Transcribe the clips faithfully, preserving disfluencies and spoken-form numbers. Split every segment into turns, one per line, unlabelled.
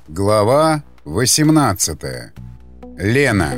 Глава восемнадцатая. Лена.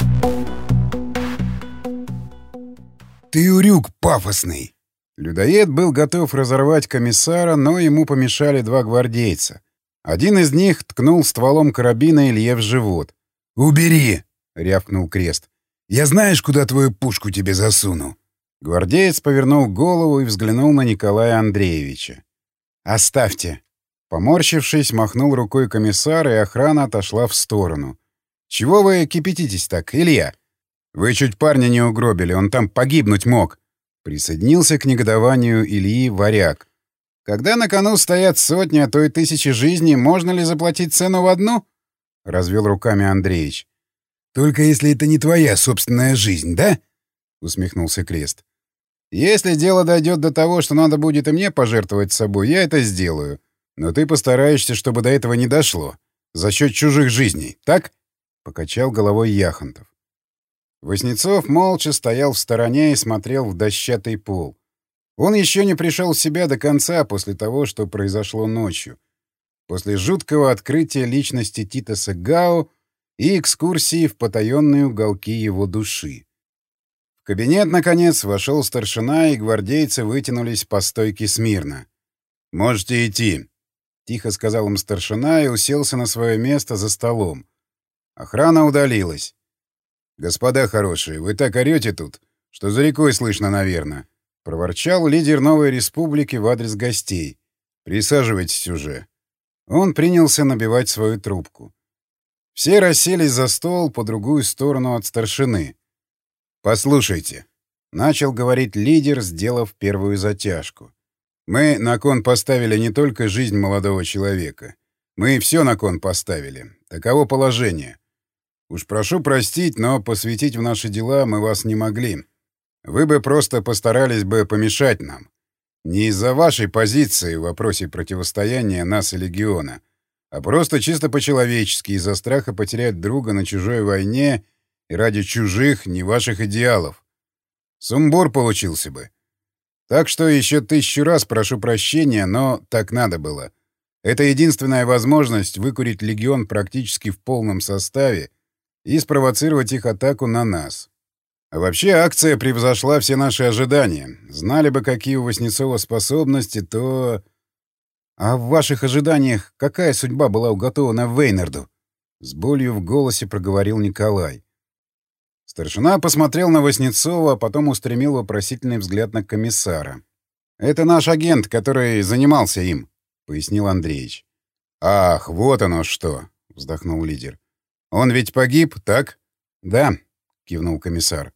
«Ты урюк пафосный!»
Людоед был готов разорвать комиссара, но ему помешали два гвардейца. Один из них ткнул стволом карабина Илье в живот.
«Убери!» — рявкнул Крест. «Я знаешь, куда твою пушку тебе засуну?»
Гвардеец повернул голову и взглянул на Николая Андреевича. «Оставьте!» Поморщившись, махнул рукой комиссар, и охрана отошла в сторону. «Чего вы кипятитесь так, Илья? Вы чуть парня не угробили, он там погибнуть мог!» Присоединился к негодованию Ильи Варяг. «Когда на кону стоят сотни, а то и тысячи жизней, можно ли заплатить цену в одну?» — развел руками Андреич.
«Только если это не твоя собственная жизнь, да?» — усмехнулся Крест.
«Если дело дойдет до того, что надо будет и мне пожертвовать собой, я это сделаю. Но ты постараешься, чтобы до этого не дошло. За счет чужих жизней, так?» — покачал головой Яхонтов. Васнецов молча стоял в стороне и смотрел в дощатый пол. Он еще не пришел в себя до конца после того, что произошло ночью. После жуткого открытия личности Титоса Гао и экскурсии в потаенные уголки его души. В кабинет, наконец, вошел старшина, и гвардейцы вытянулись по стойке смирно. «Можете идти», — тихо сказал им старшина и уселся на свое место за столом. Охрана удалилась. «Господа хорошие, вы так орете тут, что за рекой слышно, наверное», — проворчал лидер новой республики в адрес гостей. «Присаживайтесь уже». Он принялся набивать свою трубку. Все расселись за стол по другую сторону от старшины. «Послушайте», — начал говорить лидер, сделав первую затяжку. «Мы на кон поставили не только жизнь молодого человека. Мы все на кон поставили. Таково положение. Уж прошу простить, но посвятить в наши дела мы вас не могли. Вы бы просто постарались бы помешать нам. Не из-за вашей позиции в вопросе противостояния нас и легиона, а просто чисто по-человечески из-за страха потерять друга на чужой войне и ради чужих, не ваших идеалов. Сумбур получился бы. Так что еще тысячу раз прошу прощения, но так надо было. Это единственная возможность выкурить легион практически в полном составе и спровоцировать их атаку на нас. А вообще акция превзошла все наши ожидания. Знали бы, какие у Васнецова способности, то... А в ваших ожиданиях какая судьба была уготована Вейнарду? С болью в голосе проговорил Николай. Старшина посмотрел на Васнецова, а потом устремил вопросительный взгляд на комиссара. «Это наш агент, который занимался им», — пояснил Андреич. «Ах, вот оно что!» — вздохнул лидер. «Он ведь погиб, так?» «Да», — кивнул комиссар.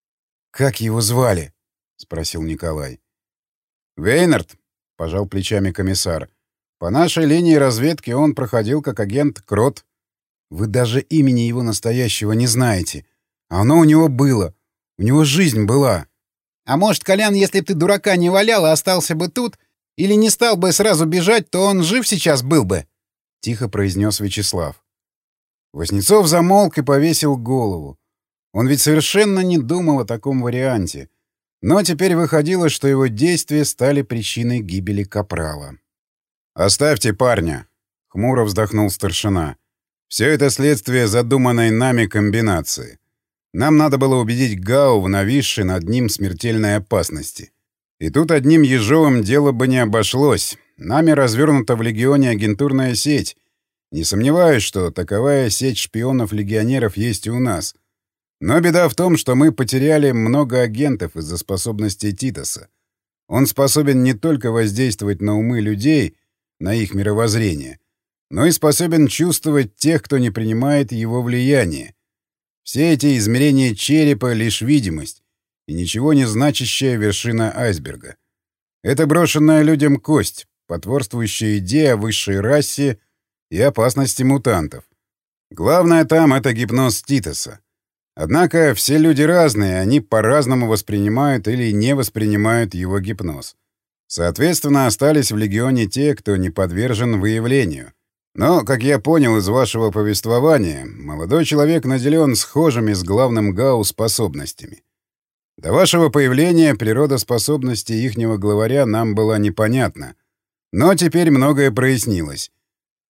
«Как его звали?» — спросил Николай. «Вейнард», — пожал плечами комиссар. «По нашей линии разведки он проходил как агент Крот». «Вы даже имени его настоящего не знаете. А оно у него было. У него жизнь была». «А может, Колян, если б ты дурака не валял, а остался бы тут, или не стал бы сразу бежать, то он жив сейчас был бы?» — тихо произнес Вячеслав. Васнецов замолк и повесил голову. Он ведь совершенно не думал о таком варианте. Но теперь выходило, что его действия стали причиной гибели капрала. «Оставьте парня», — хмуро вздохнул старшина. «Все это следствие задуманной нами комбинации. Нам надо было убедить Гао в нависшей над ним смертельной опасности. И тут одним Ежовым дело бы не обошлось. Нами развернута в легионе агентурная сеть. Не сомневаюсь, что таковая сеть шпионов-легионеров есть и у нас. Но беда в том, что мы потеряли много агентов из-за способностей Титоса. Он способен не только воздействовать на умы людей, на их мировоззрение, но и способен чувствовать тех, кто не принимает его влияние. Все эти измерения черепа — лишь видимость и ничего не значащая вершина айсберга. Это брошенная людям кость, потворствующая идее о высшей расе и опасности мутантов. Главное там — это гипноз Титоса. Однако все люди разные, они по-разному воспринимают или не воспринимают его гипноз. Соответственно, остались в легионе те, кто не подвержен выявлению. Но, как я понял из вашего повествования, молодой человек наделен схожими с главным Гао способностями. До вашего появления природа способностей ихнего главаря нам была непонятна. Но теперь многое прояснилось.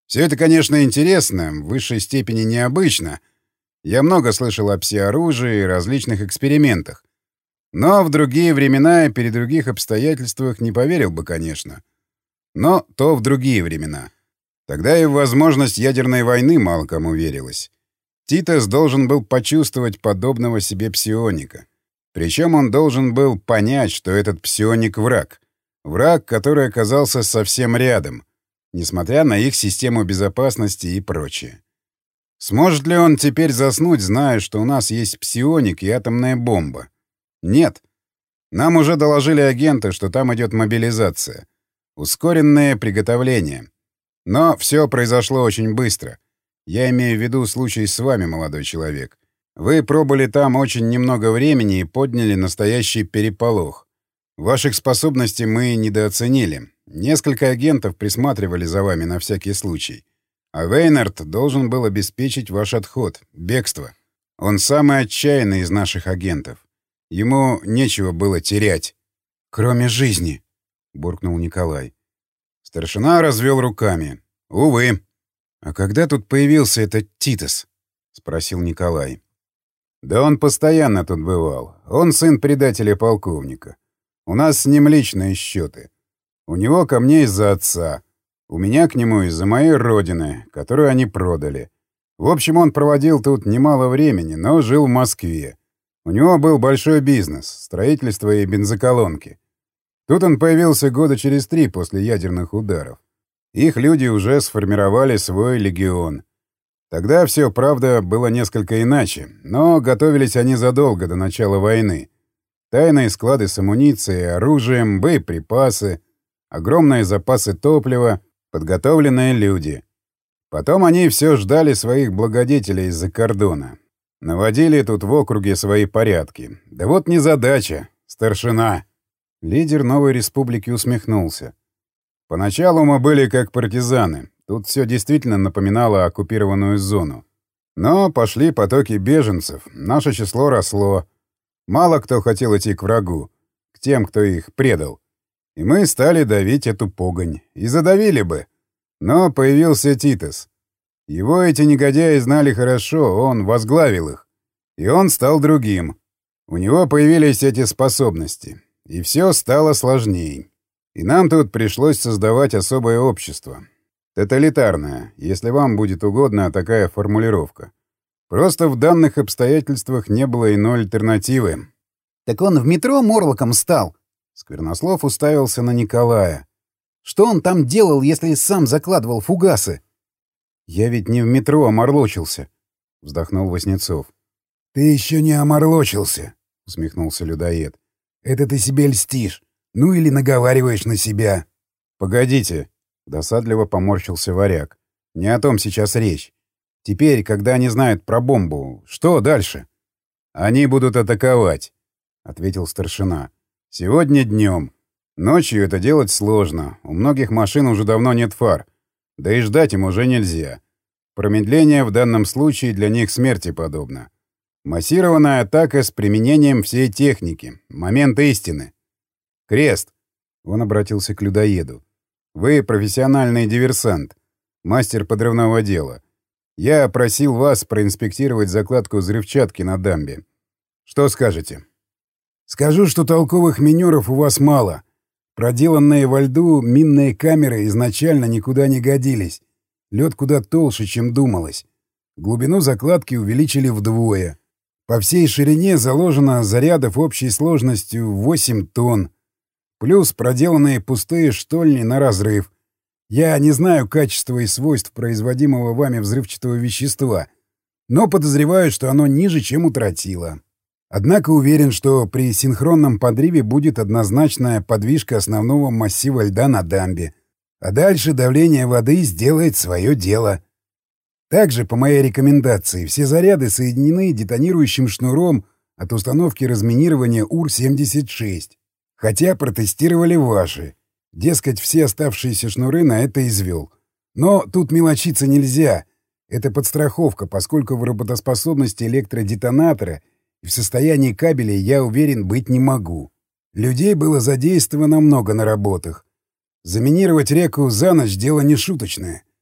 Все это, конечно, интересно, в высшей степени необычно. Я много слышал о пси-оружии и различных экспериментах. Но в другие времена и при других обстоятельствах не поверил бы, конечно. Но то в другие времена. Тогда и в возможность ядерной войны мало кому верилось. Титос должен был почувствовать подобного себе псионика. Причем он должен был понять, что этот псионик — враг. Враг, который оказался совсем рядом, несмотря на их систему безопасности и прочее. Сможет ли он теперь заснуть, зная, что у нас есть псионик и атомная бомба? Нет. Нам уже доложили агенты, что там идет мобилизация. Ускоренное приготовление. Но все произошло очень быстро. Я имею в виду случай с вами, молодой человек. Вы пробыли там очень немного времени и подняли настоящий переполох. Ваших способностей мы недооценили. Несколько агентов присматривали за вами на всякий случай. А Вейнард должен был обеспечить ваш отход, бегство. Он самый отчаянный из наших агентов. Ему нечего было терять. — Кроме жизни, — буркнул Николай. Старшина развел руками. — Увы. — А когда тут появился этот Титос? — спросил Николай. — Да он постоянно тут бывал. Он сын предателя полковника. У нас с ним личные счеты. У него ко мне из-за отца. У меня к нему из-за моей родины, которую они продали. В общем, он проводил тут немало времени, но жил в Москве. У него был большой бизнес — строительство и бензоколонки. Тут он появился года через три после ядерных ударов. Их люди уже сформировали свой легион. Тогда все, правда, было несколько иначе, но готовились они задолго до начала войны. Тайные склады с амуницией, оружием, боеприпасы, огромные запасы топлива, подготовленные люди. Потом они все ждали своих благодетелей из-за кордона. Наводили тут в округе свои порядки. Да вот незадача. Старшина. Лидер новой республики усмехнулся. Поначалу мы были как партизаны. Тут все действительно напоминало оккупированную зону. Но пошли потоки беженцев. Наше число росло. Мало кто хотел идти к врагу, к тем, кто их предал. И мы стали давить эту погонь. И задавили бы. Но появился Титос. Его эти негодяи знали хорошо, он возглавил их. И он стал другим. У него появились эти способности. И все стало сложнее. И нам тут пришлось создавать особое общество. Тоталитарное, если вам будет угодна такая формулировка. Просто в данных обстоятельствах не было иной альтернативы.
— Так он в метро Морлоком стал?
Сквернослов уставился на Николая.
— Что он там делал, если сам закладывал фугасы?
— Я ведь не в метро оморлочился, — вздохнул Васнецов.
— Ты еще не оморлочился, — усмехнулся людоед. — Это ты себе льстишь. Ну или наговариваешь на себя.
— Погодите, — досадливо поморщился варяг. — Не о том сейчас речь. Теперь, когда они знают про бомбу, что дальше? — Они будут атаковать, — ответил старшина. — Сегодня днем. Ночью это делать сложно. У многих машин уже давно нет фар. Да и ждать им уже нельзя. Промедление в данном случае для них смерти подобно. Массированная атака с применением всей техники. Момент истины. Крест. Он обратился к людоеду. Вы профессиональный диверсант. Мастер подрывного дела. Я просил вас проинспектировать закладку взрывчатки на дамбе. Что скажете?
Скажу, что толковых минеров у вас мало. Проделанные во льду минные камеры изначально никуда не годились. Лед куда толще, чем думалось. Глубину закладки увеличили вдвое. По всей ширине заложено зарядов общей сложностью восемь тонн. Плюс проделанные пустые штольни на разрыв. Я не знаю качества и свойств производимого вами взрывчатого вещества, но подозреваю, что оно ниже, чем у тротила. Однако уверен, что при синхронном подрыве будет однозначная подвижка основного массива льда на дамбе. А дальше давление воды сделает свое дело. Также, по моей рекомендации, все заряды соединены детонирующим шнуром от установки разминирования ур семьдесят шесть. Хотя протестировали ваши. Дескать, все оставшиеся шнуры на это извел. Но тут мелочиться нельзя. Это подстраховка, поскольку в работоспособности электродетонатора и в состоянии кабелей я уверен быть не могу. Людей было задействовано много на работах. Заминировать реку за ночь — дело не шуточное.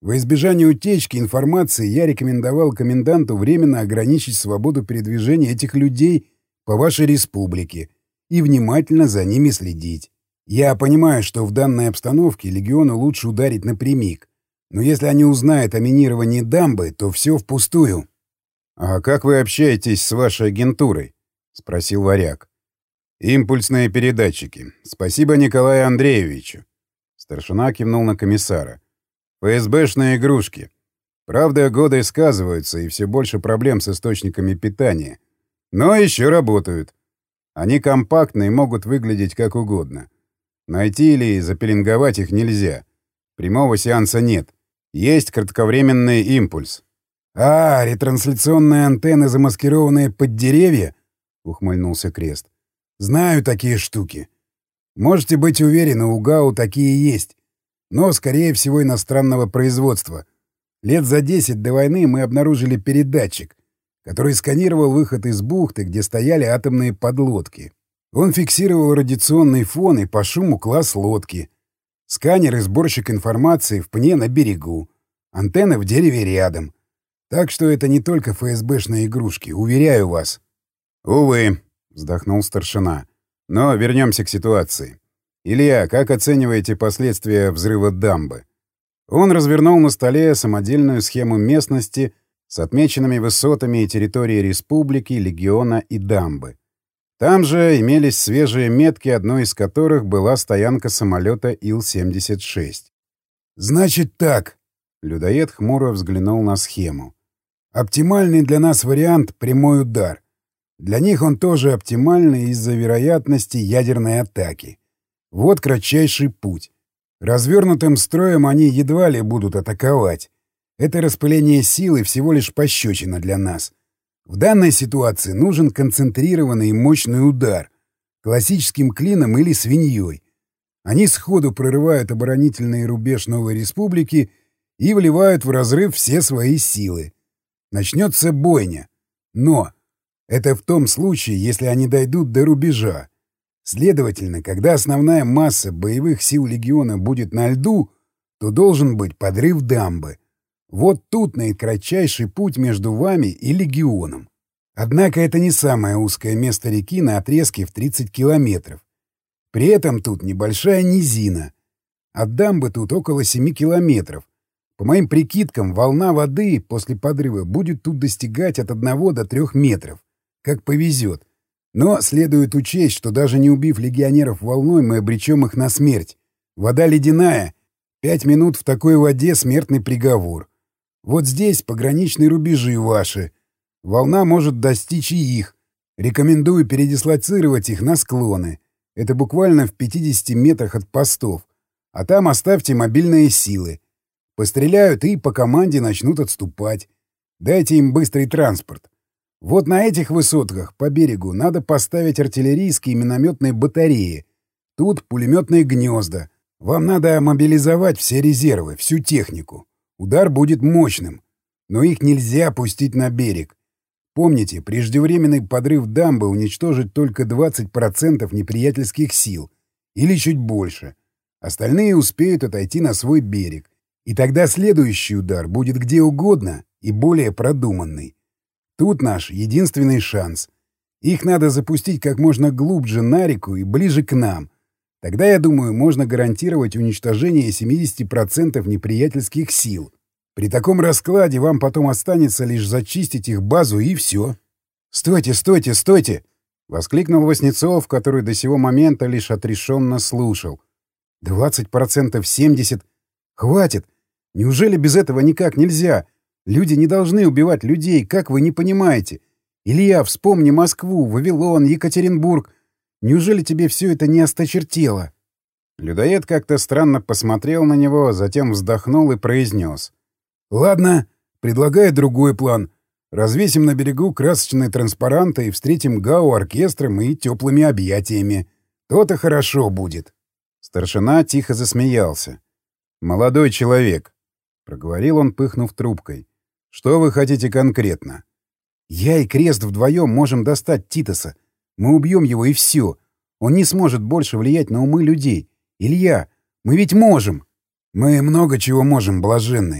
Во избежание утечки информации я рекомендовал коменданту временно ограничить свободу передвижения этих людей по вашей республике и внимательно за ними следить. Я понимаю, что в данной обстановке легиону лучше ударить напрямик, но если они узнают о минировании дамбы, то все впустую.
— А как вы общаетесь с вашей агентурой? — спросил Варяг. — Импульсные передатчики. Спасибо Николаю Андреевичу. Старшина кивнул на комиссара. — ФСБшные игрушки. Правда, годы сказываются, и все больше проблем с источниками питания. Но еще работают. Они компактны и могут выглядеть как угодно. Найти или запеленговать их нельзя. Прямого сеанса нет. Есть кратковременный импульс.
— А, ретрансляционные антенны, замаскированные под деревья? — ухмыльнулся Крест. — Знаю такие штуки. Можете быть уверены, у ГАУ такие есть. Но, скорее всего, иностранного производства. Лет за десять до войны мы обнаружили передатчик, который сканировал выход из бухты, где стояли атомные подлодки. Он фиксировал радиационный фон и по шуму класс лодки. Сканер и сборщик информации в пне на берегу. Антенна в дереве рядом. Так что это не только ФСБшные игрушки, уверяю вас.
— Увы, — вздохнул старшина. — Но вернемся к ситуации. Илья, как оцениваете последствия взрыва дамбы? Он развернул на столе самодельную схему местности с отмеченными высотами и территорией республики, легиона и дамбы. Там же имелись свежие метки, одной из которых была стоянка самолета Ил семьдесят шесть.
«Значит так», — людоед хмуро взглянул на схему. «Оптимальный для нас вариант — прямой удар. Для них он тоже оптимальный из-за вероятности ядерной атаки. Вот кратчайший путь. Развернутым строем они едва ли будут атаковать. Это распыление силы всего лишь пощечина для нас. В данной ситуации нужен концентрированный и мощный удар. Классическим клином или свиньей. Они сходу прорывают оборонительный рубеж Новой Республики и вливают в разрыв все свои силы. Начнется бойня. Но это в том случае, если они дойдут до рубежа. Следовательно, когда основная масса боевых сил легиона будет на льду, то должен быть подрыв дамбы. Вот тут наикратчайший путь между вами и легионом. Однако это не самое узкое место реки на отрезке в тридцать километров. При этом тут небольшая низина. От дамбы тут около семи километров. По моим прикидкам, волна воды после подрыва будет тут достигать от одного до трех метров. Как повезет. Но следует учесть, что даже не убив легионеров волной, мы обречем их на смерть. Вода ледяная. Пять минут в такой воде — смертный приговор. Вот здесь пограничные рубежи ваши. Волна может достичь и их. Рекомендую передислоцировать их на склоны. Это буквально в пятидесяти метрах от постов. А там оставьте мобильные силы. Постреляют и по команде начнут отступать. Дайте им быстрый транспорт. Вот на этих высотках по берегу надо поставить артиллерийские и минометные батареи. Тут пулеметные гнезда. Вам надо мобилизовать все резервы, всю технику. Удар будет мощным. Но их нельзя пустить на берег. Помните, преждевременный подрыв дамбы уничтожит только двадцать процентов неприятельских сил. Или чуть больше. Остальные успеют отойти на свой берег. И тогда следующий удар будет где угодно и более продуманный. Тут наш единственный шанс. Их надо запустить как можно глубже на реку и ближе к нам. Тогда, я думаю, можно гарантировать уничтожение семьдесят процентов неприятельских сил. При таком раскладе вам потом останется лишь зачистить их базу и все. — Стойте, стойте, стойте! — воскликнул Васнецов, который до сего момента лишь отрешенно слушал. — Двадцать процентов, семьдесят. Хватит! Неужели без этого никак нельзя? Люди не должны убивать людей, как вы не понимаете? Илья, вспомни Москву, Вавилон, Екатеринбург. Неужели тебе все это не осточертело? Людоед как-то странно посмотрел на него, затем вздохнул и произнес. — Ладно, предлагаю другой план. Развесим на берегу красочные транспаранты и встретим ГАУ оркестром и теплыми объятиями. То-то хорошо будет. Старшина тихо засмеялся. — Молодой человек, — проговорил он, пыхнув трубкой. — Что вы хотите конкретно? — Я и Крест вдвоем можем достать Титоса. Мы убьем его, и все. Он не сможет больше влиять на умы людей. Илья, мы ведь можем. — Мы много чего можем, блаженный.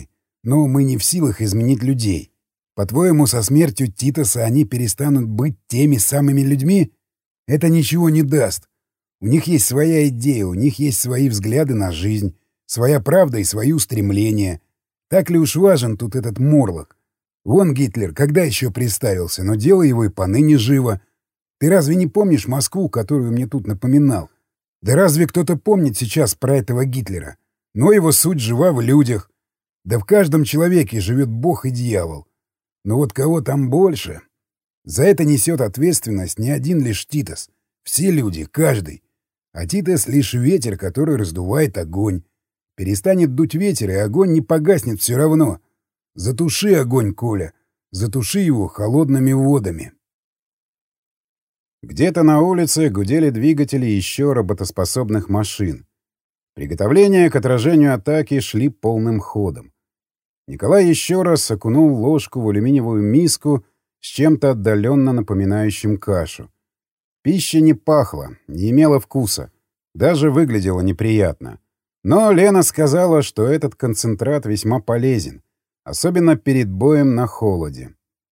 Но мы не в силах изменить людей. По-твоему, со смертью Титоса они перестанут быть теми самыми людьми? Это ничего не даст. У них есть своя идея, у них есть свои взгляды на жизнь, своя правда и свои устремления. Так ли уж важен тут этот Морлок? Вон Гитлер, когда еще представился, но дело его и поныне живо. Ты разве не помнишь Москву, которую мне тут напоминал? Да разве кто-то помнит сейчас про этого Гитлера? Но его суть жива в людях. Да в каждом человеке живет Бог и дьявол. Но вот кого там больше? За это несет ответственность не один лишь Титос. Все люди, каждый. А Титос — лишь ветер, который раздувает огонь. Перестанет дуть ветер, и огонь не погаснет все равно. Затуши огонь, Коля. Затуши его холодными водами.
Где-то на улице гудели двигатели еще работоспособных машин. Приготовления к отражению атаки шли полным ходом. Николай еще раз окунул ложку в алюминиевую миску с чем-то отдаленно напоминающим кашу. Пища не пахла, не имела вкуса, даже выглядела неприятно. Но Лена сказала, что этот концентрат весьма полезен, особенно перед боем на холоде.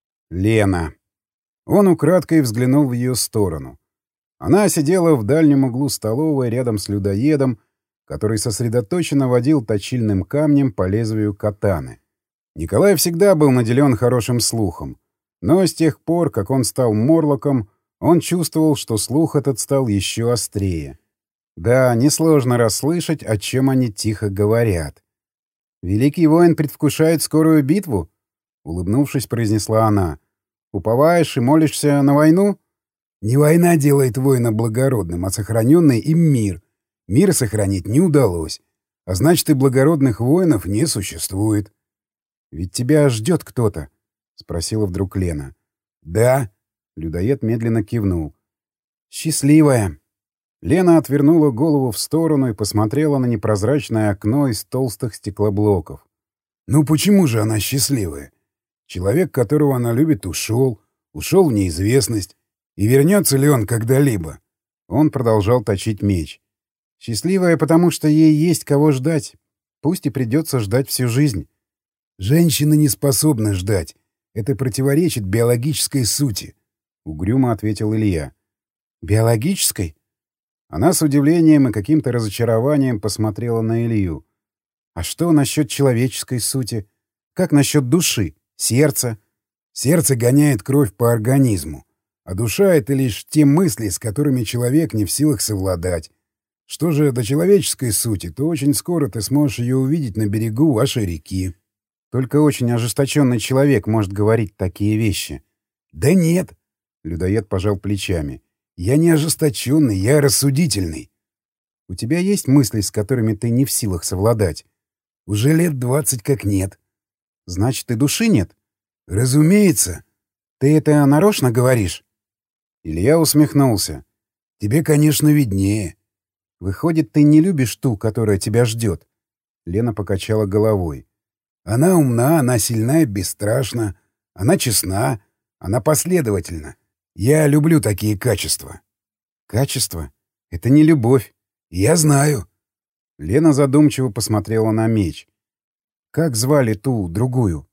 Лена. Он украдкой взглянул в ее сторону. Она сидела в дальнем углу столовой рядом с людоедом, который сосредоточенно водил точильным камнем по лезвию катаны. Николай всегда был наделен хорошим слухом, но с тех пор, как он стал Морлоком, он чувствовал, что слух этот стал еще острее. Да, несложно расслышать, о чем они тихо говорят. «Великий воин предвкушает скорую битву?» — улыбнувшись, произнесла она. «Уповаешь и молишься на войну?»
Не война делает воина благородным, а сохраненный им мир. Мир сохранить не удалось. А значит, и благородных воинов не существует.
«Ведь тебя ждет кто-то?» — спросила вдруг Лена.
«Да».
Людоед медленно кивнул. «Счастливая». Лена отвернула голову в сторону и посмотрела на непрозрачное окно из толстых стеклоблоков.
«Ну почему же она счастливая? Человек, которого она любит, ушел. Ушел в неизвестность. И вернется ли он когда-либо?»
Он продолжал точить меч. «Счастливая, потому что ей есть кого ждать. Пусть и придется ждать всю жизнь».
«Женщины не способны ждать. Это противоречит биологической сути», — угрюмо ответил Илья.
«Биологической?» Она с удивлением и каким-то разочарованием посмотрела на Илью. «А что насчет человеческой сути? Как насчет души, сердца?»
«Сердце гоняет кровь по организму, а душа — это лишь те мысли, с которыми человек не в силах совладать. Что же до человеческой сути, то очень скоро ты сможешь ее увидеть на берегу вашей реки».
«Только очень ожесточенный человек может говорить такие вещи».
«Да нет», — людоед пожал плечами. «Я не ожесточенный, я рассудительный».
«У тебя есть мысли, с которыми ты не в силах совладать?»
«Уже лет двадцать как нет».
«Значит, и души нет?»
«Разумеется».
«Ты это нарочно говоришь?» Илья усмехнулся.
«Тебе, конечно, виднее».
«Выходит, ты не любишь ту, которая тебя ждет?» Лена покачала головой.
«Она умна, она сильна и бесстрашна. Она честна, она последовательна. Я люблю такие качества».
«Качество? Это не любовь».
«Я знаю».
Лена задумчиво посмотрела на меч. «Как звали ту, другую?»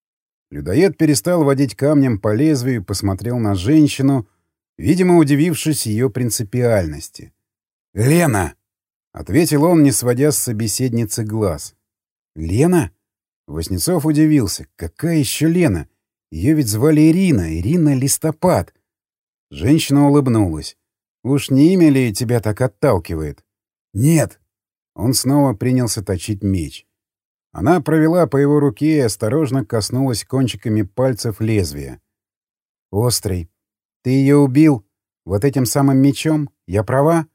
Людоед перестал водить камнем по лезвию и посмотрел на женщину, видимо, удивившись ее принципиальности.
«Лена!»
— ответил он, не сводя с собеседницы глаз. «Лена?» Васнецов удивился. «Какая еще Лена? Ее ведь звали Ирина, Ирина Листопад». Женщина улыбнулась. «Уж не имя ли тебя так отталкивает?»
«Нет».
Он снова принялся точить меч. Она провела по его руке и осторожно коснулась кончиками пальцев лезвия. «Острый. Ты ее убил? Вот этим самым мечом? Я права?»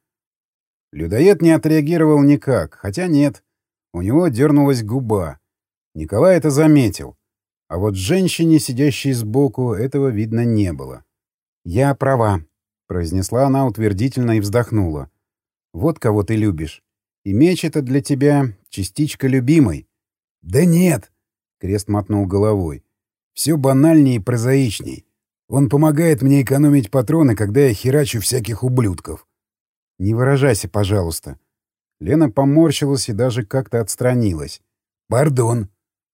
Людоед не отреагировал никак, хотя нет. У него дернулась губа. Николай это заметил. А вот женщине, сидящей сбоку, этого видно не было. «Я права», — произнесла она утвердительно и вздохнула. «Вот кого ты любишь. И меч это для тебя частичка любимой».
«Да нет», —
Крест мотнул головой.
«Все банальнее и прозаичней. Он помогает мне экономить патроны, когда я херачу всяких ублюдков».
«Не выражайся, пожалуйста». Лена поморщилась и даже как-то отстранилась.
«Пардон».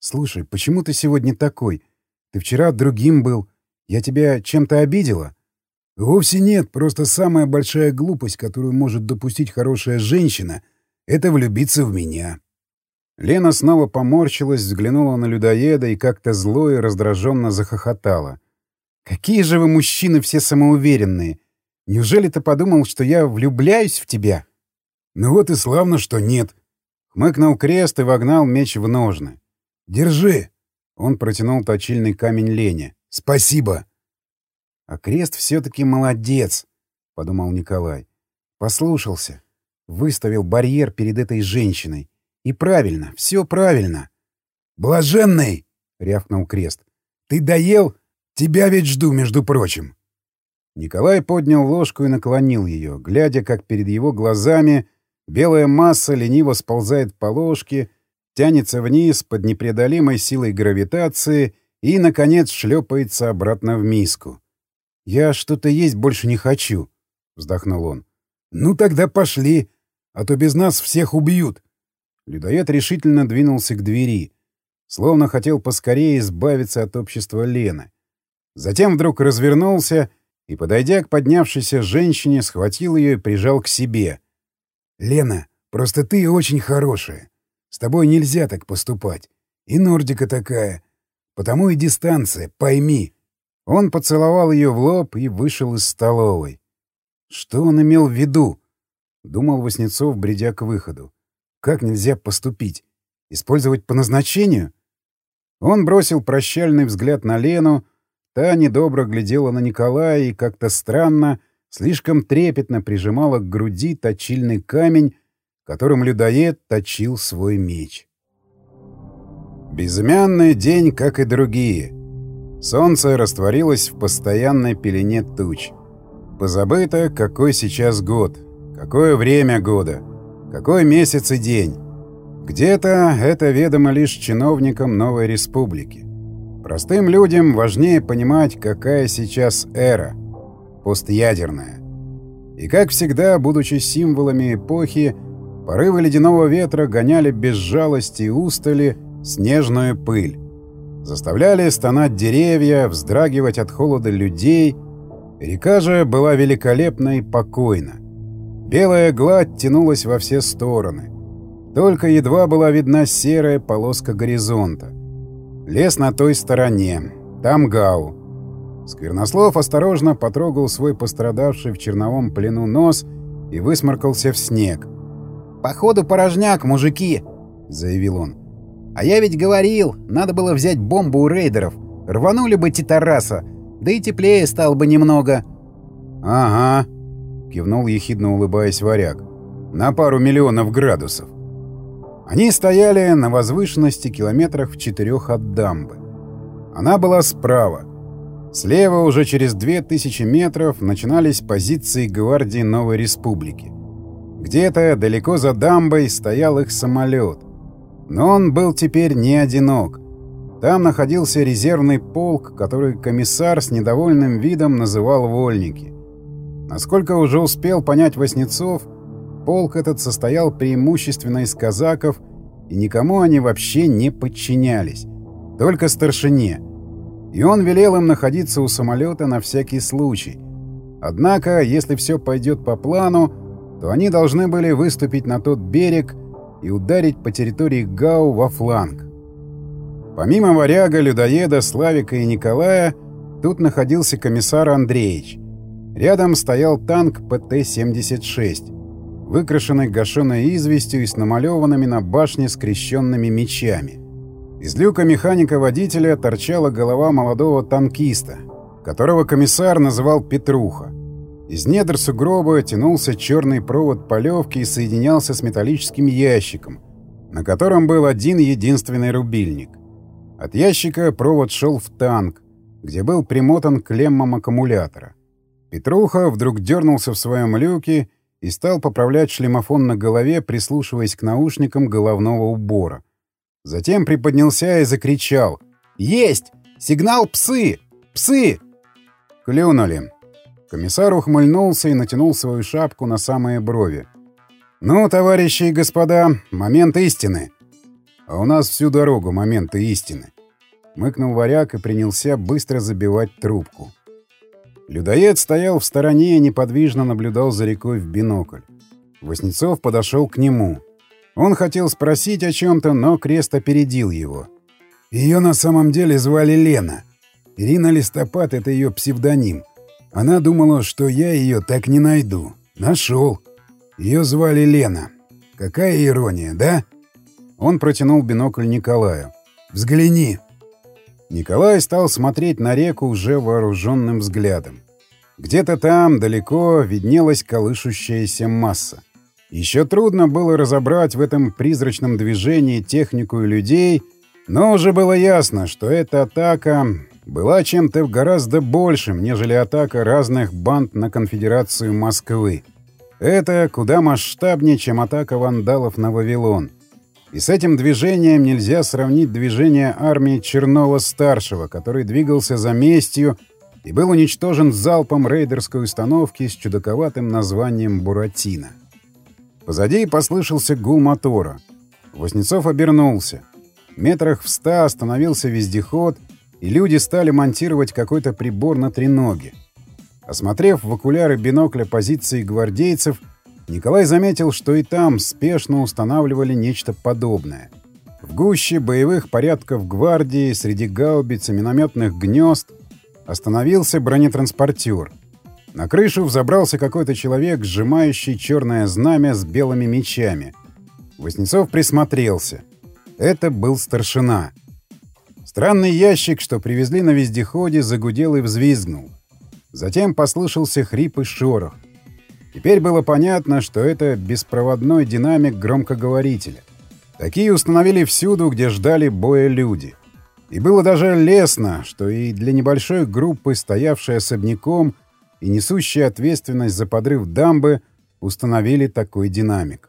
Слушай, почему ты сегодня такой? Ты вчера другим был. Я тебя чем-то обидела? Вовсе нет, просто самая большая глупость, которую может допустить хорошая женщина, это влюбиться в меня.
Лена снова поморщилась, взглянула на людоеда и как-то зло и раздраженно захохотала. «Какие же вы мужчины все самоуверенные! Неужели ты подумал, что я влюбляюсь в тебя?»
«Ну вот и славно, что нет!»
Хмыкнул Крест и вогнал меч в ножны.
«Держи!»
Он протянул точильный камень Лене.
«Спасибо!»
«А Крест все-таки молодец!» — подумал Николай. «Послушался. Выставил барьер перед этой женщиной. И правильно, все правильно!»
«Блаженный!» — рявкнул Крест. «Ты доел? Тебя ведь жду, между прочим!»
Николай поднял ложку и наклонил ее, глядя, как перед его глазами белая масса лениво сползает по ложке, тянется вниз под непреодолимой силой гравитации и, наконец, шлепается обратно в миску. «Я что-то есть больше не хочу», — вздохнул он.
«Ну тогда пошли, а то без нас всех убьют».
Людоед решительно двинулся к двери, словно хотел поскорее избавиться от общества Лены. Затем вдруг развернулся и, подойдя к поднявшейся женщине, схватил ее и прижал к себе.
«Лена, просто ты очень хорошая. С тобой нельзя так поступать. И Нордика такая. Потому и дистанция, пойми».
Он поцеловал ее в лоб и вышел из столовой. Что он имел в виду? Думал Васнецов, бредя к выходу. Как нельзя поступить? Использовать по назначению? Он бросил прощальный взгляд на Лену. Та недобро глядела на Николая и как-то странно, слишком трепетно прижимала к груди точильный камень, которым людоед точил свой меч. Безымянный день, как и другие. Солнце растворилось в постоянной пелене туч. Позабыто, какой сейчас год, какое время года, какой месяц и день. Где-то это ведомо лишь чиновникам новой республики. Простым людям важнее понимать, какая сейчас эра — постядерная. И, как всегда, будучи символами эпохи, порывы ледяного ветра гоняли без жалости и устали снежную пыль. Заставляли стонать деревья, вздрагивать от холода людей. Река же была великолепна и покойна. Белая гладь тянулась во все стороны. Только едва была видна серая полоска горизонта. Лес на той стороне. Там Гау. Сквернослов осторожно потрогал свой пострадавший в черновом плену нос и высморкался в снег.
«Походу порожняк, мужики!» — заявил он. «А я ведь говорил, надо было взять бомбу у рейдеров. Рванули бы Титараса, да и теплее стало бы немного».
«Ага», — кивнул ехидно улыбаясь варяг. «На пару миллионов градусов». Они стояли на возвышенности километрах в четырех от дамбы. Она была справа. Слева уже через две тысячи метров начинались позиции гвардии Новой Республики. Где-то далеко за дамбой стоял их самолет. Но он был теперь не одинок. Там находился резервный полк, который комиссар с недовольным видом называл «Вольники». Насколько уже успел понять Васнецов, полк этот состоял преимущественно из казаков, и никому они вообще не подчинялись, только старшине. И он велел им находиться у самолета на всякий случай. Однако, если все пойдет по плану, то они должны были выступить на тот берег и ударить по территории Гау во фланг. Помимо варяга, людоеда, Славика и Николая, тут находился комиссар Андреевич. Рядом стоял танк П Т семьдесят шесть, выкрашенный гашеной известью и с намалеванными на башне скрещенными мечами. Из люка механика-водителя торчала голова молодого танкиста, которого комиссар называл Петруха. Из недр сугроба тянулся черный провод полевки и соединялся с металлическим ящиком, на котором был один единственный рубильник. От ящика провод шел в танк, где был примотан к клеммам аккумулятора. Петруха вдруг дернулся в своем люке и стал поправлять шлемофон на голове, прислушиваясь к наушникам головного убора. Затем приподнялся и закричал: «Есть! Сигнал псы! Псы!» Клюнули. Комиссар ухмыльнулся и натянул свою шапку на самые брови. «Ну, товарищи и господа, момент истины!» А у нас всю дорогу моменты истины. Мыкнул варяг и принялся быстро забивать трубку. Людоед стоял в стороне и неподвижно наблюдал за рекой в бинокль. Васнецов подошел к нему. Он хотел спросить о чем-то, но Крест опередил его.
Ее на самом деле звали Лена. Ирина Листопад — это ее псевдоним. Она думала, что я ее так не найду. Нашел. Ее звали Лена. Какая ирония, да?
Он протянул бинокль Николаю.
«Взгляни».
Николай стал смотреть на реку уже вооруженным взглядом. Где-то там, далеко, виднелась колышущаяся масса. Еще трудно было разобрать в этом призрачном движении технику и людей, но уже было ясно, что эта атака была чем-то гораздо большим, нежели атака разных банд на конфедерацию Москвы. Это куда масштабнее, чем атака вандалов на Вавилон. И с этим движением нельзя сравнить движение армии Чернова-старшего, который двигался за местью и был уничтожен залпом рейдерской установки с чудаковатым названием «Буратино». Позади послышался гул мотора. Васнецов обернулся. Метрах в ста остановился вездеход, и люди стали монтировать какой-то прибор на треноге. Осмотрев в окуляры бинокля позиции гвардейцев, Николай заметил, что и там спешно устанавливали нечто подобное. В гуще боевых порядков гвардии, среди гаубиц и минометных гнезд, остановился бронетранспортер. На крышу взобрался какой-то человек, сжимающий черное знамя с белыми мечами. Васнецов присмотрелся. Это был старшина. Странный ящик, что привезли на вездеходе, загудел и взвизгнул. Затем послышался хрип и шорох. Теперь было понятно, что это беспроводной динамик громкоговорителя. Такие установили всюду, где ждали боя люди. И было даже лестно, что и для небольшой группы, стоявшей особняком и несущей ответственность за подрыв дамбы, установили такой динамик.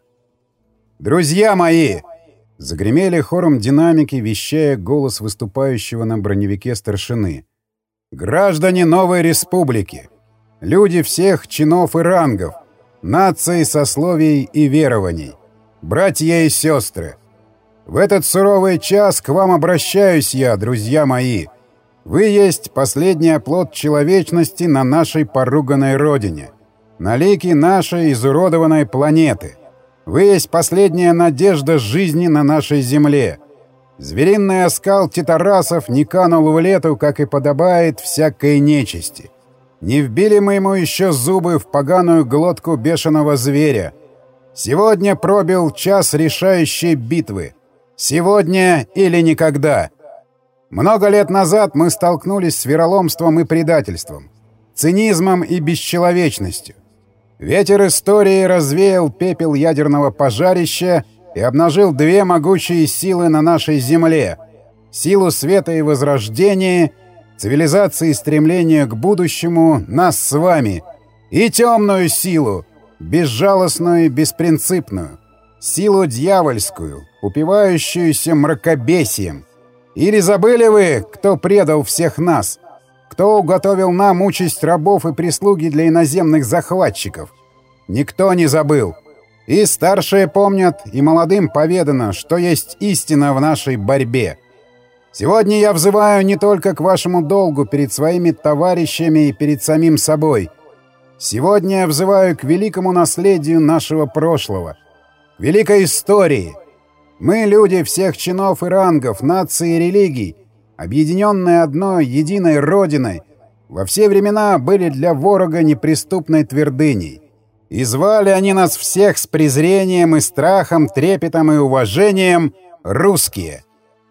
«Друзья мои!» — загремели хором динамики, вещая голос выступающего на броневике старшины. «Граждане новой республики! Люди всех чинов и рангов, наций, сословий и верований, братья и сестры! В этот суровый час к вам обращаюсь я, друзья мои! Вы есть последний оплот человечности на нашей поруганной родине, на лике нашей изуродованной планеты. Вы есть последняя надежда жизни на нашей земле. Звериный оскал титарасов не канул в лету, как и подобает всякой нечисти. Не вбили мы ему еще зубы в поганую глотку бешеного зверя. Сегодня пробил час решающей битвы. Сегодня или никогда. Много лет назад мы столкнулись с вероломством и предательством, цинизмом и бесчеловечностью. Ветер истории развеял пепел ядерного пожарища и обнажил две могучие силы на нашей земле — силу света и возрождения, цивилизации и стремления к будущему, нас с вами, и темную силу, безжалостную и беспринципную, силу дьявольскую, упивающуюся мракобесием. Или забыли вы, кто предал всех нас? Кто уготовил нам участь рабов и прислуги для иноземных захватчиков? Никто не забыл. И старшие помнят, и молодым поведано, что есть истина в нашей борьбе. Сегодня я взываю не только к вашему долгу перед своими товарищами и перед самим собой. Сегодня я взываю к великому наследию нашего прошлого, к великой истории. Мы, люди всех чинов и рангов, наций и религий, объединенные одной единой родиной, во все времена были для ворога неприступной твердыней. И звали они нас всех с презрением и страхом, трепетом и уважением «русские».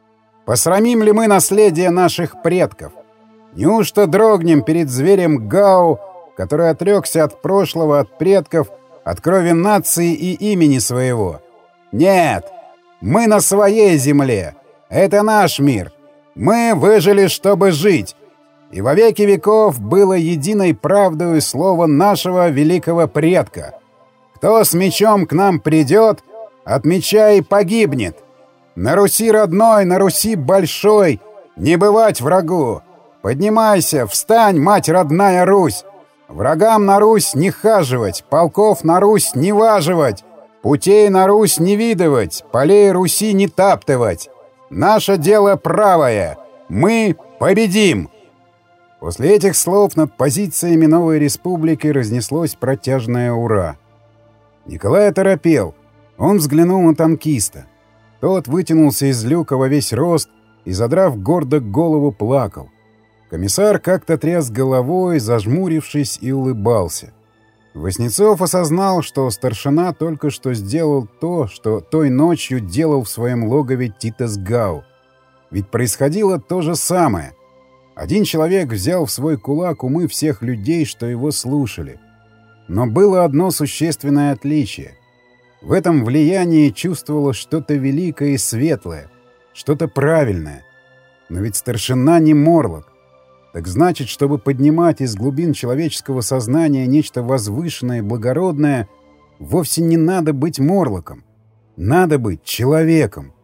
Посрамим ли мы наследие наших предков? Неужто дрогнем перед зверем Гау, который отрекся от прошлого, от предков, от крови нации и имени своего? Нет! Мы на своей земле. Это наш мир. Мы выжили, чтобы жить. И во веки веков было единой правдою слово нашего великого предка. Кто с мечом к нам придет, от меча и погибнет. На Руси родной, на Руси большой, не бывать врагу. Поднимайся, встань, мать родная Русь. Врагам на Русь не хаживать, полков на Русь не важивать. Путей на Русь не видывать, полей Руси не таптывать. Наше дело правое. Мы победим!» После этих слов над позициями новой республики разнеслось протяжное «Ура!». Николай оторопел. Он взглянул на танкиста. Тот вытянулся из люка во весь рост и, задрав гордо голову, плакал. Комиссар как-то тряс головой, зажмурившись, и улыбался. Васнецов осознал, что старшина только что сделал то, что той ночью делал в своем логове Титас Гау. Ведь происходило то же самое. Один человек взял в свой кулак умы всех людей, что его слушали. Но было одно существенное отличие. В этом влиянии чувствовалось что-то великое и светлое, что-то правильное. Но ведь старшина не морлок. Так значит, чтобы поднимать из глубин человеческого сознания нечто возвышенное и благородное, вовсе не надо быть морлоком. Надо быть человеком.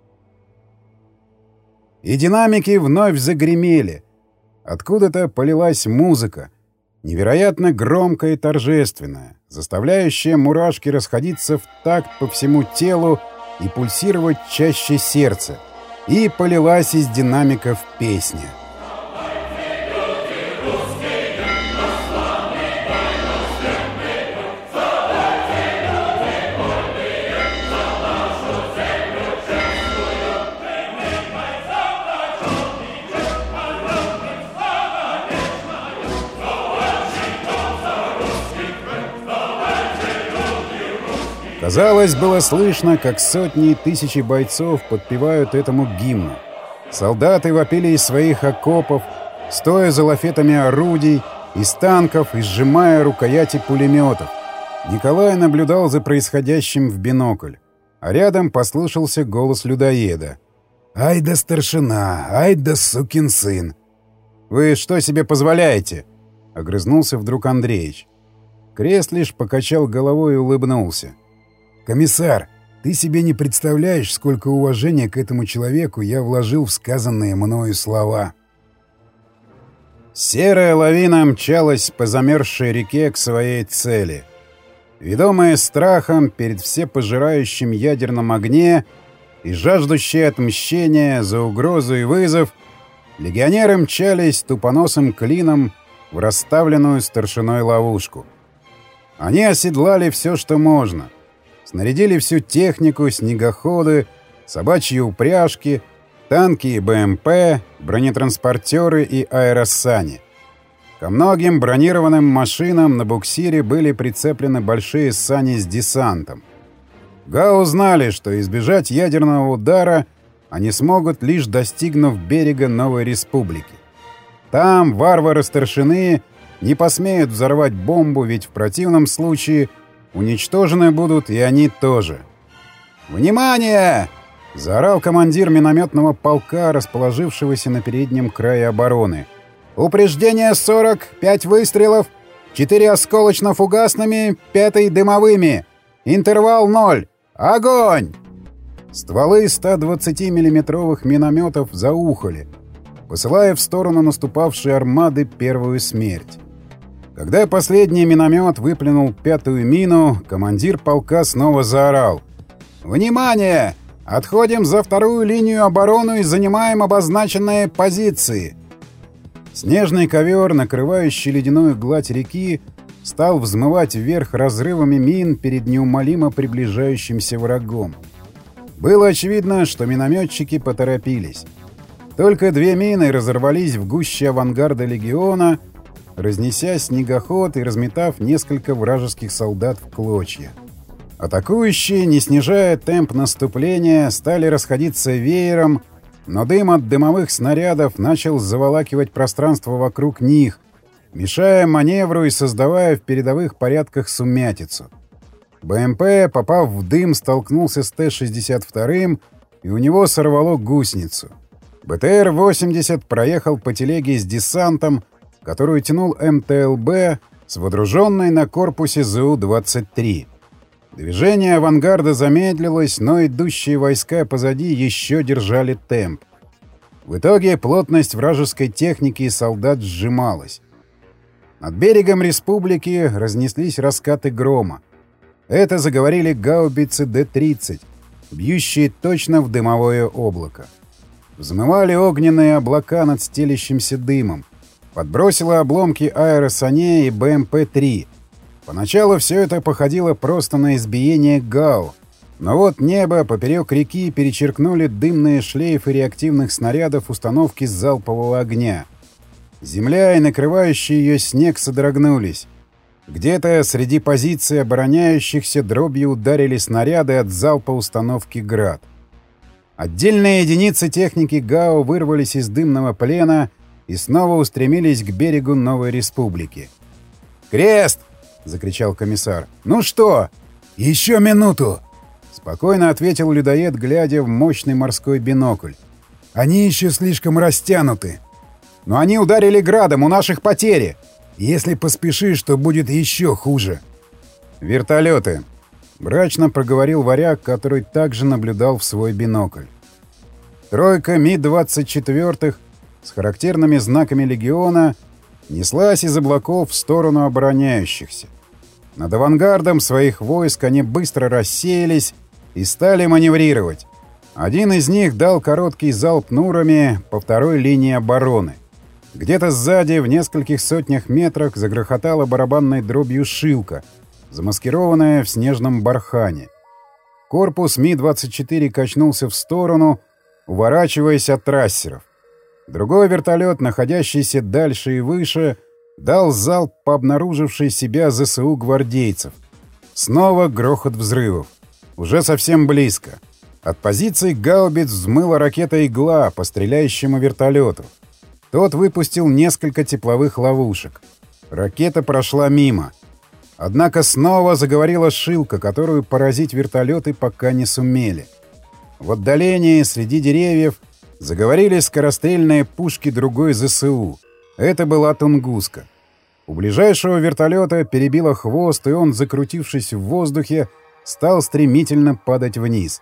И динамики вновь загремели. Откуда-то полилась музыка, невероятно громкая и торжественная, заставляющая мурашки расходиться в такт по всему телу и пульсировать чаще сердца. И полилась из динамиков песня. Казалось, было слышно, как сотни и тысячи бойцов подпевают этому гимну. Солдаты вопили из своих окопов, стоя за лафетами орудий, из танков и сжимая рукояти пулеметов. Николай наблюдал за происходящим в бинокль, а рядом послышался голос людоеда.
«Ай да старшина! Ай да сукин сын!»
«Вы что себе позволяете?» — огрызнулся вдруг Андреич. Крест лишь покачал головой и улыбнулся.
«Комиссар, ты себе не представляешь, сколько уважения к этому человеку я вложил в сказанные мною слова».
Серая лавина мчалась по замерзшей реке к своей цели. Ведомая страхом перед всепожирающим ядерным огне и жаждущие отмщения за угрозу и вызов, легионеры мчались тупоносым клином в расставленную старшиной ловушку. Они оседлали все, что можно. Снарядили всю технику, снегоходы, собачьи упряжки, танки и БМП, бронетранспортеры и аэросани. Ко многим бронированным машинам на буксире были прицеплены большие сани с десантом. Гау знали, что избежать ядерного удара они смогут, лишь достигнув берега Новой Республики. Там варвары-старшины не посмеют взорвать бомбу, ведь в противном случае уничтожены будут и они тоже. «Внимание!» — заорал командир минометного полка, расположившегося на переднем крае обороны. «Упреждение сорок, пять выстрелов, четыре осколочно-фугасными, пятый дымовыми. Интервал ноль. Огонь!» Стволы ста двадцатимиллиметровых минометов заухали, посылая в сторону наступавшей армады первую смерть. Когда последний миномет выплюнул пятую мину, командир полка снова заорал. «Внимание! Отходим за вторую линию обороны и занимаем обозначенные позиции!» Снежный ковер, накрывающий ледяную гладь реки, стал взмывать вверх разрывами мин перед неумолимо приближающимся врагом. Было очевидно, что минометчики поторопились. Только две мины разорвались в гуще авангарда легиона, разнеся снегоход и разметав несколько вражеских солдат в клочья. Атакующие, не снижая темп наступления, стали расходиться веером, но дым от дымовых снарядов начал заволакивать пространство вокруг них, мешая маневру и создавая в передовых порядках сумятицу. БМП, попав в дым, столкнулся с Т шестьдесят два, и у него сорвало гусеницу. БТР восемьдесят проехал по телеге с десантом, которую тянул МТЛБ с водруженной на корпусе ЗУ двадцать три. Движение авангарда замедлилось, но идущие войска позади еще держали темп. В итоге плотность вражеской техники и солдат сжималась. Над берегом республики разнеслись раскаты грома. Это заговорили гаубицы Д тридцать, бьющие точно в дымовое облако. Взмывали огненные облака над стелящимся дымом. Подбросило обломки аэросаней и Бэ Эм Пэ три. Поначалу все это походило просто на избиение ГАУ. Но вот небо поперек реки перечеркнули дымные шлейфы реактивных снарядов установки залпового огня. Земля и накрывающий ее снег содрогнулись. Где-то среди позиций обороняющихся дробью ударили снаряды от залпа установки «Град». Отдельные единицы техники ГАУ вырвались из дымного плена и снова устремились к берегу Новой Республики. «Крест!» — закричал комиссар. «Ну что?»
«Еще минуту!»
— спокойно ответил людоед, глядя в мощный морской бинокль.
«Они еще слишком растянуты.
Но они ударили градом, у наших потери.
Если поспешишь, то будет еще хуже».
«Вертолеты!» — мрачно проговорил варяг, который также наблюдал в свой бинокль. Тройка Ми двадцать четыре с характерными знаками легиона неслась из облаков в сторону обороняющихся. Над авангардом своих войск они быстро рассеялись и стали маневрировать. Один из них дал короткий залп нурами по второй линии обороны. Где-то сзади, в нескольких сотнях метрах, загрохотала барабанной дробью «Шилка», замаскированная в снежном бархане. Корпус Ми двадцать четыре качнулся в сторону, уворачиваясь от трассеров. Другой вертолет, находящийся дальше и выше, дал залп по обнаружившей себя Зэ Эс У гвардейцев. Снова грохот взрывов. Уже совсем близко. От позиций гаубиц взмыла ракета «Игла» по стреляющему вертолету. Тот выпустил несколько тепловых ловушек. Ракета прошла мимо. Однако снова заговорила «Шилка», которую поразить вертолеты пока не сумели. В отдалении, среди деревьев, заговорили скорострельные пушки другой Зэ Эс У. Это была «Тунгуска». У ближайшего вертолета перебило хвост, и он, закрутившись в воздухе, стал стремительно падать вниз.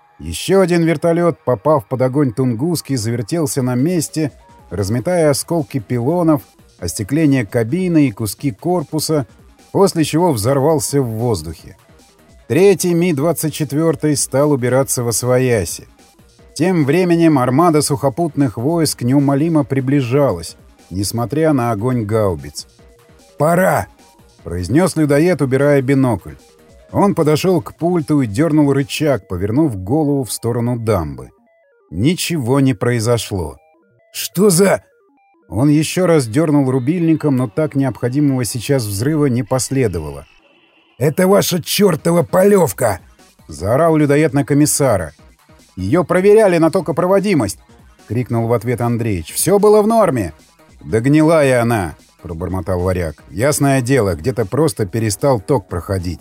Еще один вертолет, попав под огонь «Тунгуски», завертелся на месте, разметая осколки пилонов, остекление кабины и куски корпуса, после чего взорвался в воздухе. Третий Ми двадцать четыре стал убираться восвояси. Тем временем армада сухопутных войск неумолимо приближалась, несмотря на огонь гаубиц.
«Пора!»
— произнес людоед, убирая бинокль. Он подошел к пульту и дернул рычаг, повернув голову в сторону дамбы. Ничего не произошло.
«Что за...»
Он еще раз дернул рубильником, но так необходимого сейчас взрыва не последовало.
«Это ваша чертова полевка!»
— заорал людоед на комиссара. «Ее проверяли на токопроводимость!» — крикнул в ответ Андреич. «Все было в норме!» «Да гнилая она!» — пробормотал варяг. «Ясное дело, где-то просто перестал ток проходить.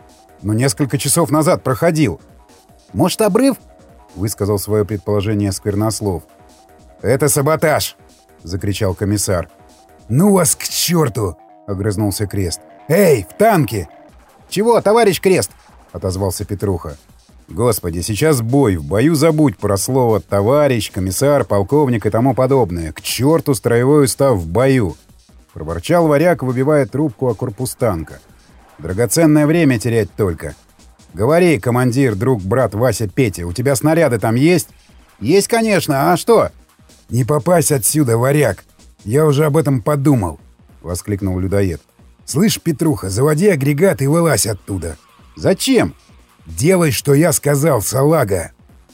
Но несколько часов назад проходил».
«Может, обрыв?»
— высказал свое предположение Сквернослов. «Это саботаж!» — закричал комиссар.
«Ну вас к черту!»
— огрызнулся Крест.
«Эй, в танке!»
«Чего, товарищ Крест?»
— отозвался Петруха. «Господи, сейчас бой. В бою забудь про слово «товарищ», «комиссар», «полковник» и тому подобное. К черту строевой устав в бою!» — проворчал варяг, выбивая трубку о корпус танка. «Драгоценное время терять только. Говори, командир, друг, брат Вася, Петя, у тебя снаряды там есть?»
«Есть, конечно. А что?»
«Не попасть отсюда, варяг! Я уже об этом подумал!» — воскликнул людоед. «Слышь, Петруха, заводи агрегат и вылазь оттуда!»
«Зачем?»
«Делай, что я сказал, салага!»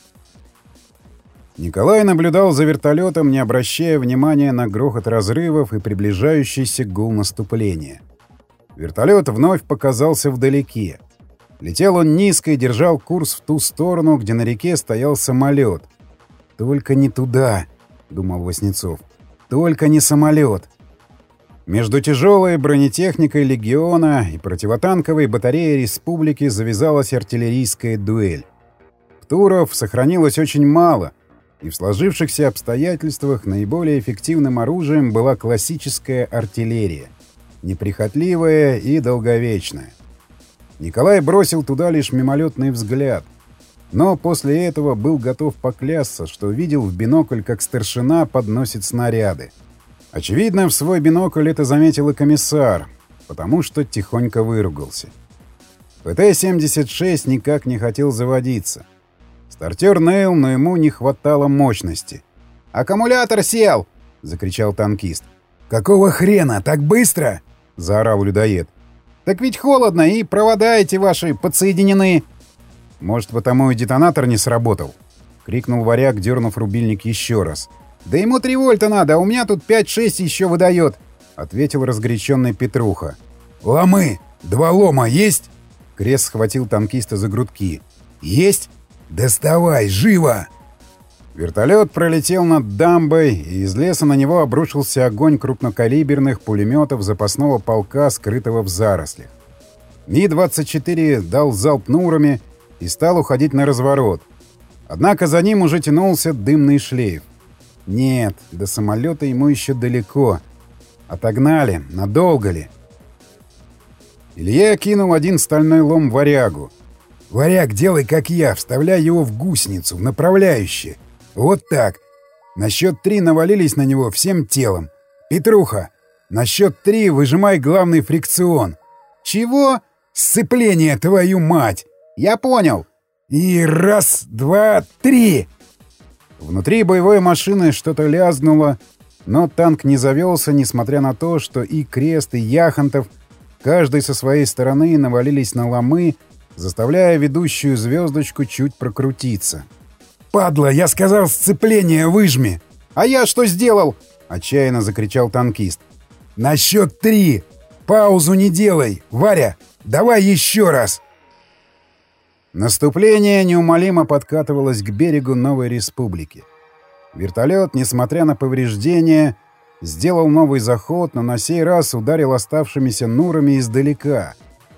Николай наблюдал за вертолетом, не обращая внимания на грохот разрывов и приближающийся гул наступления. Вертолет вновь показался вдалеке. Летел он низко и держал курс в ту сторону, где на реке стоял самолет. «Только не туда!» — думал Васнецов. «Только не самолет!» Между тяжелой бронетехникой «Легиона» и противотанковой батареей «Республики» завязалась артиллерийская дуэль. Птуров сохранилось очень мало, и в сложившихся обстоятельствах наиболее эффективным оружием была классическая артиллерия, неприхотливая и долговечная. Николай бросил туда лишь мимолетный взгляд, но после этого был готов поклясться, что видел в бинокль, как старшина подносит снаряды. Очевидно, в свой бинокль это заметил и комиссар, потому что тихонько выругался. пэ тэ семьдесят шесть никак не хотел заводиться. Стартер ныл, но ему не хватало мощности. «Аккумулятор сел!» — закричал танкист.
«Какого хрена? Так быстро?»
— заорал людоед. «Так ведь холодно, и провода эти ваши подсоединены». «Может, потому и детонатор не сработал?» — крикнул варяг, дернув рубильник еще раз. «Да ему три вольта надо, а у меня тут пять-шесть еще выдает», — ответил разгоряченный Петруха.
«Ломы! Два лома есть?»
Крест схватил танкиста за грудки.
«Есть? Доставай, живо!»
Вертолет пролетел над дамбой, и из леса на него обрушился огонь крупнокалиберных пулеметов запасного полка, скрытого в зарослях. Ми двадцать четыре дал залп нурами и стал уходить на разворот. Однако за ним уже тянулся дымный шлейф. Нет, до самолета ему еще далеко. Отогнали, надолго ли? Илья кинул один стальной лом варягу.
«Варяг, делай как я, вставляй его в гусеницу, в направляющее. Вот так. На счет три навалились на него всем телом. Петруха, на счет три выжимай главный фрикцион».
«Чего?»
«Сцепление, твою мать!»
«Я понял».
«И раз, два, три!»
Внутри боевой машины что-то лязгнуло, но танк не завелся, несмотря на то, что и Крест, и Яхонтов, каждый со своей стороны, навалились на ломы, заставляя ведущую звездочку чуть прокрутиться.
«Падла, я сказал, сцепление выжми!»
«А я что сделал?» — отчаянно закричал танкист.
«На счет три! Паузу не делай! Варя, давай еще раз!»
Наступление неумолимо подкатывалось к берегу Новой Республики. Вертолет, несмотря на повреждения, сделал новый заход, но на сей раз ударил оставшимися нурами издалека.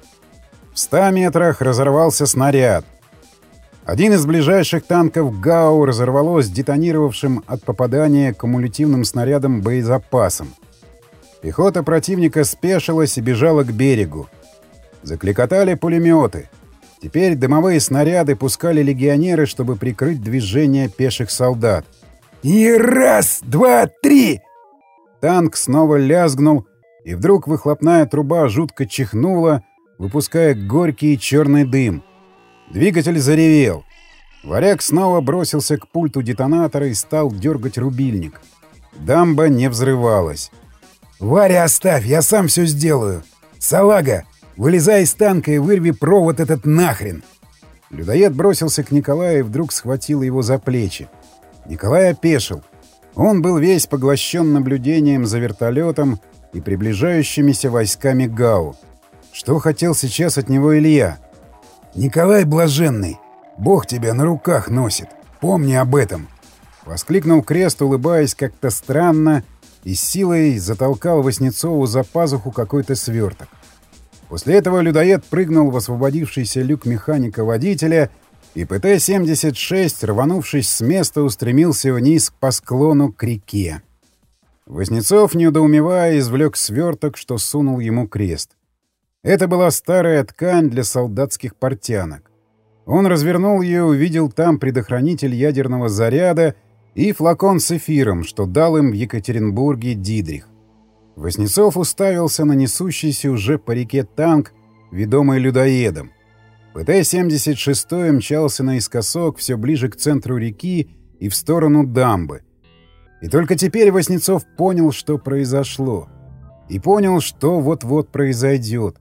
В ста метрах разорвался снаряд. Один из ближайших танков ГАУ разорвалось детонировавшим от попадания кумулятивным снарядом боезапасом. Пехота противника спешилась и бежала к берегу. Закликотали пулеметы. Теперь дымовые снаряды пускали легионеры, чтобы прикрыть движение пеших солдат.
«И раз, два, три!»
Танк снова лязгнул, и вдруг выхлопная труба жутко чихнула, выпуская горький черный дым. Двигатель заревел. Варяг снова бросился к пульту детонатора и стал дергать рубильник. Дамба не взрывалась.
«Варя, оставь, я сам все сделаю. Салага, вылезай из танка и вырви провод этот нахрен!»
Людоед бросился к Николаю и вдруг схватил его за плечи. Николай опешил. Он был весь поглощен наблюдением за вертолетом и приближающимися войсками ГАУ. Что хотел сейчас от него Илья?
«Николай Блаженный, Бог тебя на руках носит. Помни об этом!»
Воскликнул Крест, улыбаясь как-то странно, и с силой затолкал Васнецову за пазуху какой-то сверток. После этого людоед прыгнул в освободившийся люк механика-водителя, и пэ тэ семьдесят шесть, рванувшись с места, устремился вниз по склону к реке. Васнецов, недоумевая, извлек сверток, что сунул ему Крест. Это была старая ткань для солдатских портянок. Он развернул ее, увидел там предохранитель ядерного заряда и флакон с эфиром, что дал им в Екатеринбурге Дидрих. Васнецов уставился на несущийся уже по реке танк, ведомый людоедом. пэ тэ семьдесят шесть мчался наискосок все ближе к центру реки и в сторону дамбы. И только теперь Васнецов понял, что произошло. И понял, что вот-вот произойдет.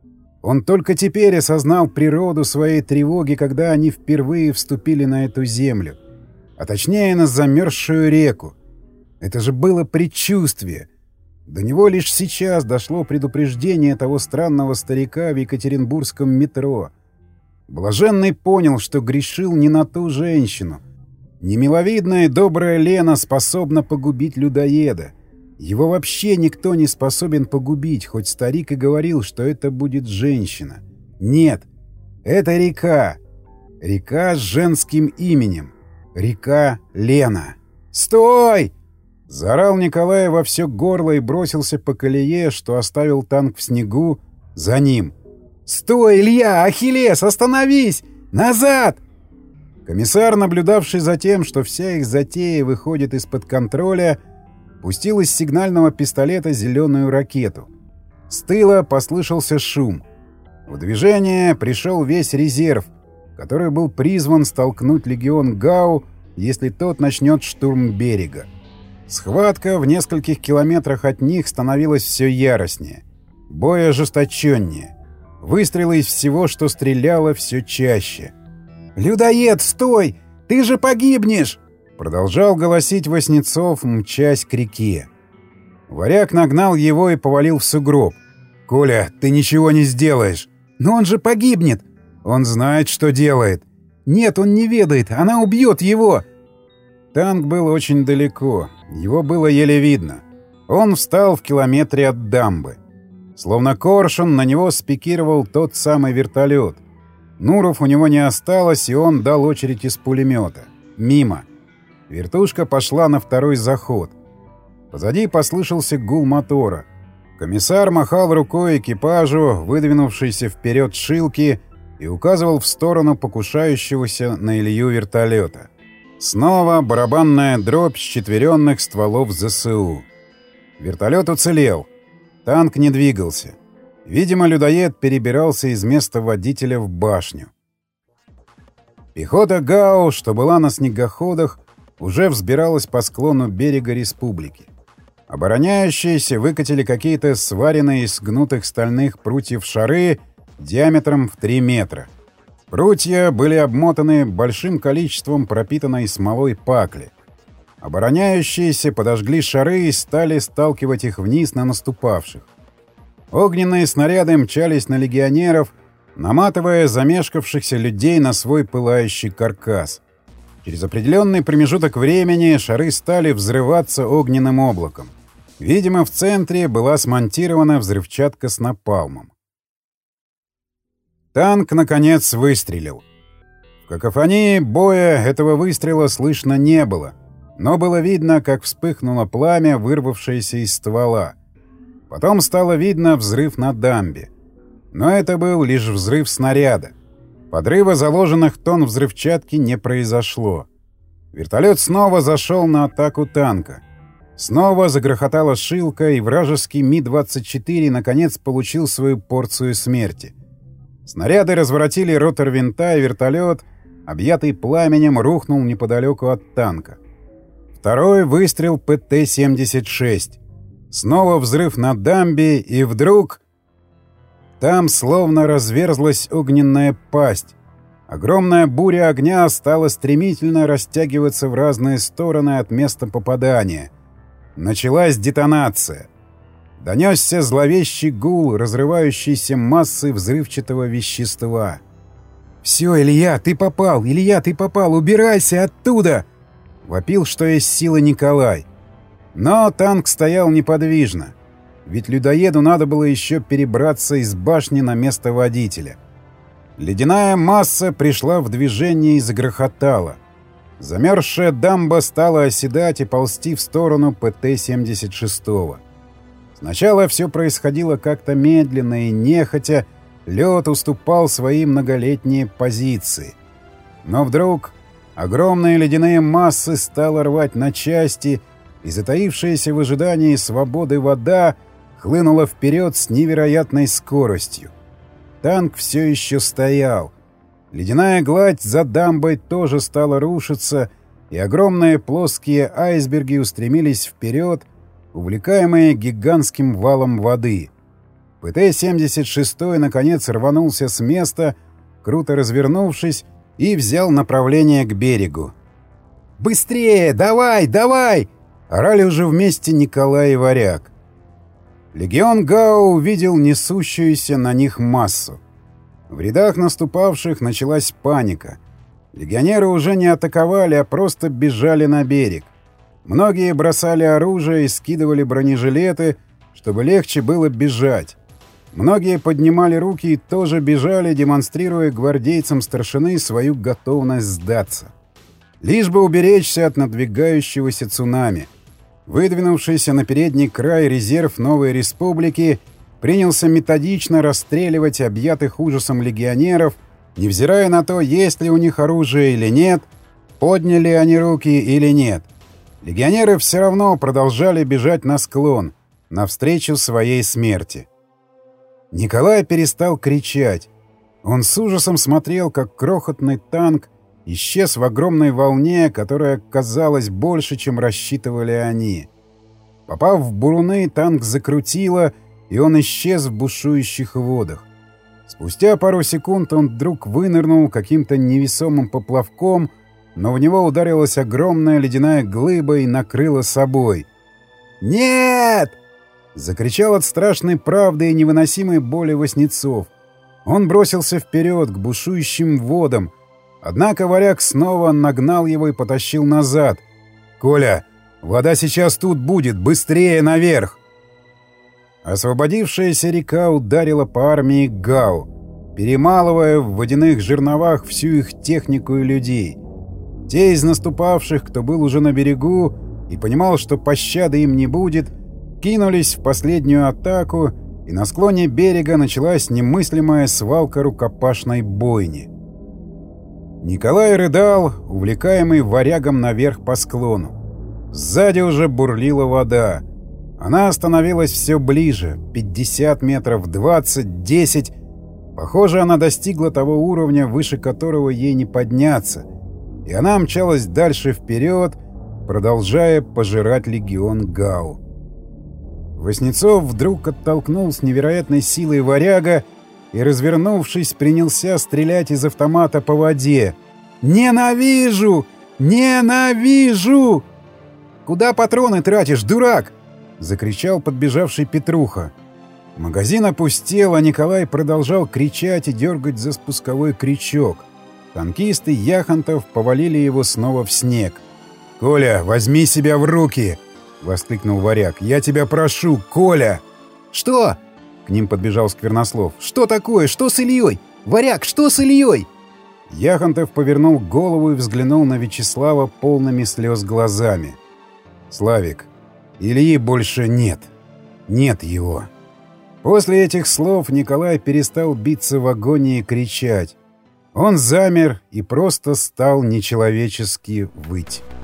Он только теперь осознал природу своей тревоги, когда они впервые вступили на эту землю, а точнее на замерзшую реку. Это же было предчувствие. До него лишь сейчас дошло предупреждение того странного старика в екатеринбургском метро. Блаженный понял, что грешил не на ту женщину. Немиловидная и добрая Лена способна погубить людоеда. Его вообще никто не способен погубить, хоть старик и говорил, что это будет женщина. Нет, это река. Река с женским именем. Река Лена. «Стой!» — заорал Николай во все горло и бросился по колее, что оставил танк в снегу, за ним. «Стой, Илья! Ахиллес! Остановись! Назад!» Комиссар, наблюдавший за тем, что вся их затея выходит из-под контроля, пустил из сигнального пистолета зеленую ракету. С тыла послышался шум. В движение пришел весь резерв, который был призван столкнуть легион Гау, если тот начнет штурм берега. Схватка в нескольких километрах от них становилась все яростнее, бой ожесточеннее. Выстрелы из всего, что стреляло, все чаще.
«Людоед, стой! Ты же погибнешь!»
Продолжал голосить Васнецов, мчась к реке. Варяг нагнал его и повалил в сугроб. «Коля, ты ничего не сделаешь!»
«Но он же погибнет!»
«Он знает, что делает!»
«Нет, он не ведает! Она убьет его!»
Танк был очень далеко. Его было еле видно. Он встал в километре от дамбы. Словно коршун, на него спикировал тот самый вертолет. Нуров у него не осталось, и он дал очередь из пулемета. Мимо. Вертушка пошла на второй заход. Позади послышался гул мотора. Комиссар махал рукой экипажу, выдвинувшейся вперед Шилки, и указывал в сторону покушающегося на Илью вертолета. Снова барабанная дробь с четверенных стволов ЗСУ. Вертолет уцелел. Танк не двигался. Видимо, людоед перебирался из места водителя в башню. Пехота Гау, что была на снегоходах, уже взбиралась по склону берега республики. Обороняющиеся выкатили какие-то сваренные из гнутых стальных прутьев шары диаметром в три метра. Прутья были обмотаны большим количеством пропитанной смолой пакли. Обороняющиеся подожгли шары и стали сталкивать их вниз на наступавших. Огненные снаряды мчались на легионеров, наматывая замешкавшихся людей на свой пылающий каркас. Через определенный промежуток времени шары стали взрываться огненным облаком. Видимо, в центре была смонтирована взрывчатка с напалмом. Танк, наконец, выстрелил. В какофонии боя этого выстрела слышно не было, но было видно, как вспыхнуло пламя, вырвавшееся из ствола. Потом стало видно взрыв на дамбе. Но это был лишь взрыв снаряда. Подрыва заложенных тонн взрывчатки не произошло. Вертолет снова зашел на атаку танка. Снова загрохотала Шилка, и вражеский Ми двадцать четыре наконец получил свою порцию смерти. Снаряды разворотили ротор винта, и вертолет, объятый пламенем, рухнул неподалеку от танка. Второй выстрел Пэ Тэ семьдесят шесть. Снова взрыв на дамбе, и вдруг... Там словно разверзлась огненная пасть. Огромная буря огня стала стремительно растягиваться в разные стороны от места попадания. Началась детонация. Донесся зловещий гул разрывающейся массы взрывчатого вещества. «Все, Илья, ты попал! Илья, ты попал! Убирайся оттуда!» — вопил, что есть силы, Николай. Но танк стоял неподвижно. Ведь людоеду надо было еще перебраться из башни на место водителя. Ледяная масса пришла в движение и загрохотала. Замерзшая дамба стала оседать и ползти в сторону Пэ Тэ семьдесят шесть. Сначала все происходило как-то медленно и нехотя, лед уступал свои многолетние позиции. Но вдруг огромные ледяные массы стало рвать на части, и затаившаяся в ожидании свободы вода хлынула вперед с невероятной скоростью. Танк все еще стоял. Ледяная гладь за дамбой тоже стала рушиться, и огромные плоские айсберги устремились вперед, увлекаемые гигантским валом воды. Пэ Тэ семьдесят шесть наконец рванулся с места, круто развернувшись, и взял направление к берегу. «Быстрее! Давай! Давай!» — орали уже вместе Николай и Варяг. Легион Гау увидел несущуюся на них массу. В рядах наступавших началась паника. Легионеры уже не атаковали, а просто бежали на берег. Многие бросали оружие и скидывали бронежилеты, чтобы легче было бежать. Многие поднимали руки и тоже бежали, демонстрируя гвардейцам старшины свою готовность сдаться. Лишь бы уберечься от надвигающегося цунами. Выдвинувшийся на передний край резерв новой республики принялся методично расстреливать объятых ужасом легионеров, невзирая на то, есть ли у них оружие или нет, подняли они руки или нет. Легионеры все равно продолжали бежать на склон, навстречу своей смерти.
Николай перестал кричать. Он с ужасом смотрел, как крохотный танк исчез в огромной волне, которая казалась больше, чем рассчитывали они. Попав в буруны, танк закрутило, и он исчез в бушующих водах. Спустя пару секунд он вдруг вынырнул каким-то невесомым поплавком, но в него ударилась огромная ледяная глыба и накрыла собой. «Нет!» — закричал от страшной правды и невыносимой боли Васнецов. Он бросился вперед к бушующим водам, однако варяг снова нагнал его и потащил назад. «Коля, вода сейчас тут будет! Быстрее наверх!» Освободившаяся река ударила по армии Гау, перемалывая в водяных жерновах всю их технику и людей. Те из наступавших, кто был уже на берегу и понимал, что пощады им не будет, кинулись в последнюю атаку, и на склоне берега началась немыслимая свалка рукопашной бойни. Николай рыдал, увлекаемый варягом наверх по склону. Сзади уже бурлила вода. Она становилась все ближе. пятьдесят метров, двадцать, десять. Похоже, она достигла того уровня, выше которого ей не подняться. И она мчалась дальше вперед, продолжая пожирать легион Гау. Васнецов вдруг оттолкнул с невероятной силой варяга и, развернувшись, принялся стрелять из автомата по воде. «Ненавижу! Ненавижу!» «Куда патроны тратишь, дурак?» — закричал подбежавший Петруха. Магазин опустел, а Николай продолжал кричать и дергать за спусковой крючок. Танкисты Яхонтов повалили его снова в снег. «Коля, возьми себя в руки!» — воскликнул варяг. «Я тебя прошу, Коля!»
«Что?» — к ним подбежал Сквернослов. «Что такое? Что с Ильей? Варяг, что с Ильей?»
Яхонтов повернул голову и взглянул на Вячеслава полными слез глазами. «Славик, Ильи больше нет. Нет его». После этих слов Николай перестал биться в агонии и кричать. Он замер и просто стал нечеловечески выть.